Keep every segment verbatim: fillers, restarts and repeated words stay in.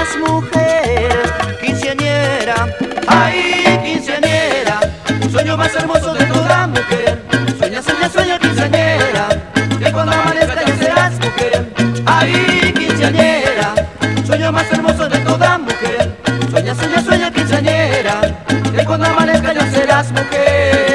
serás mujer. Quinceañera, ay, quinceañera, sueño más hermoso de toda mujer. Sueña, sueña, sueña, quinceañera, que cuando amanezca ya serás mujer. Ay, quinceañera, sueño más hermoso de toda mujer. Sueña, sueña, sueña, quinceañera, que cuando amanezca ya serás mujer.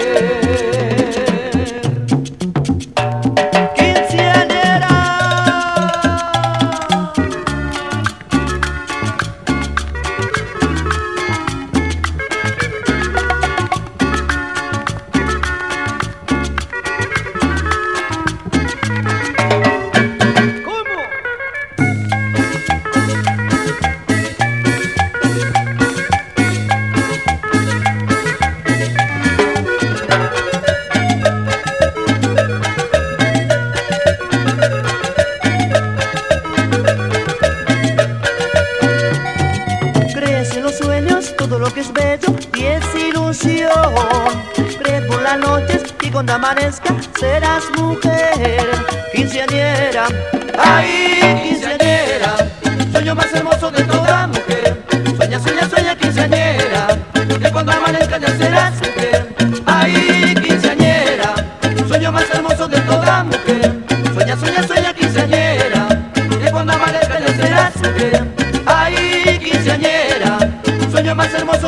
Todo lo que es bello y es ilusión. Cree por las noches y cuando amanezca serás mujer. Quinceañera, ay, quinceañera, sueño más hermoso de toda mujer. Sueña, sueña, sueña, quinceañera, que cuando amanezca ya serás mujer. Ay, quinceañera, sueño más hermoso de toda mujer. Sueña, sueña, sueña, quinceañera, que cuando amanezca ya serás mujer. Ay, quinceañera, sueño más hermoso